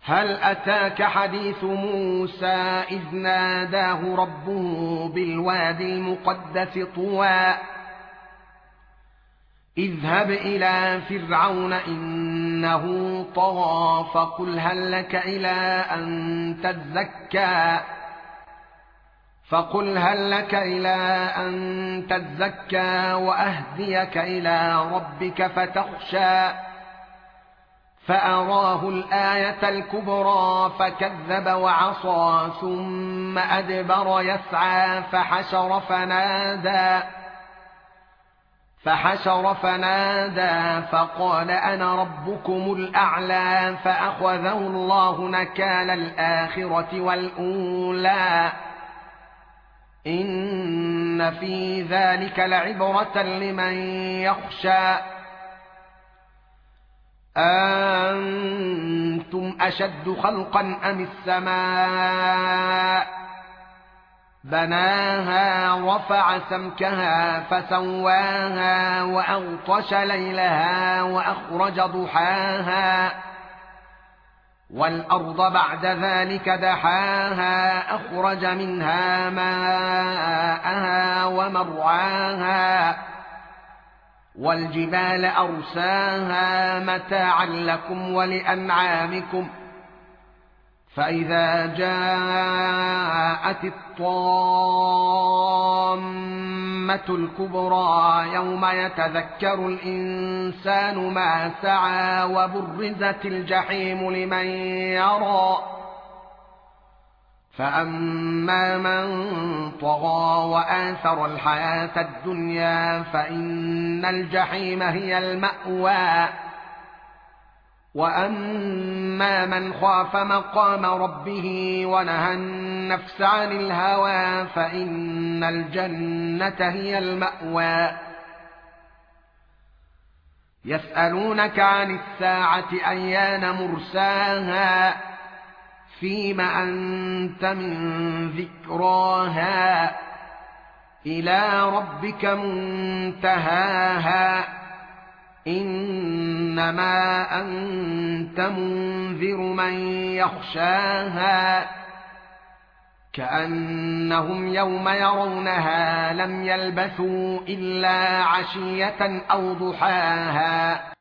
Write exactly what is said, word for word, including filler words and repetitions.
هل أتاك حديث موسى إذ ناداه ربه بالوادي المقدس طوى اذهب إلى فرعون إنه طغى فقل هل لك إلى أن تزكى فقل هل لك إلى أن تزكى وأهديك إلى ربك فتخشى فأراه الآية الكبرى فكذب وعصى ثم أدبر يسعى فحشر فنادى فحشر فنادى فقال أنا ربكم الأعلى فأخذه الله نكال الآخرة والأولى إن في ذلك لعبرة لمن يخشى أنتم أشد خلقا أم السماء بناها رفع سمكها فسواها وأغطش ليلها وأخرج ضحاها والأرض بعد ذلك دحاها أخرج منها ماءها ومرعاها والجبال أرساها متاعا لكم ولأنعامكم فإذا جاءت الطامة الكبرى يوم يتذكر الإنسان ما سعى وبرزت الجحيم لمن يرى فأما من طغى وآثر الحياة الدنيا فإن الجحيم هي المأوى وأما من خاف مقام ربه ونهى النفس عن الهوى فإن الجنة هي المأوى يسألونك عن الساعة أيان مرساها فيم أنت من ذكراها إلى ربك منتهاها إنما أنت منذر من يخشاها كأنهم يوم يرونها لم يلبثوا إلا عشية أو ضحاها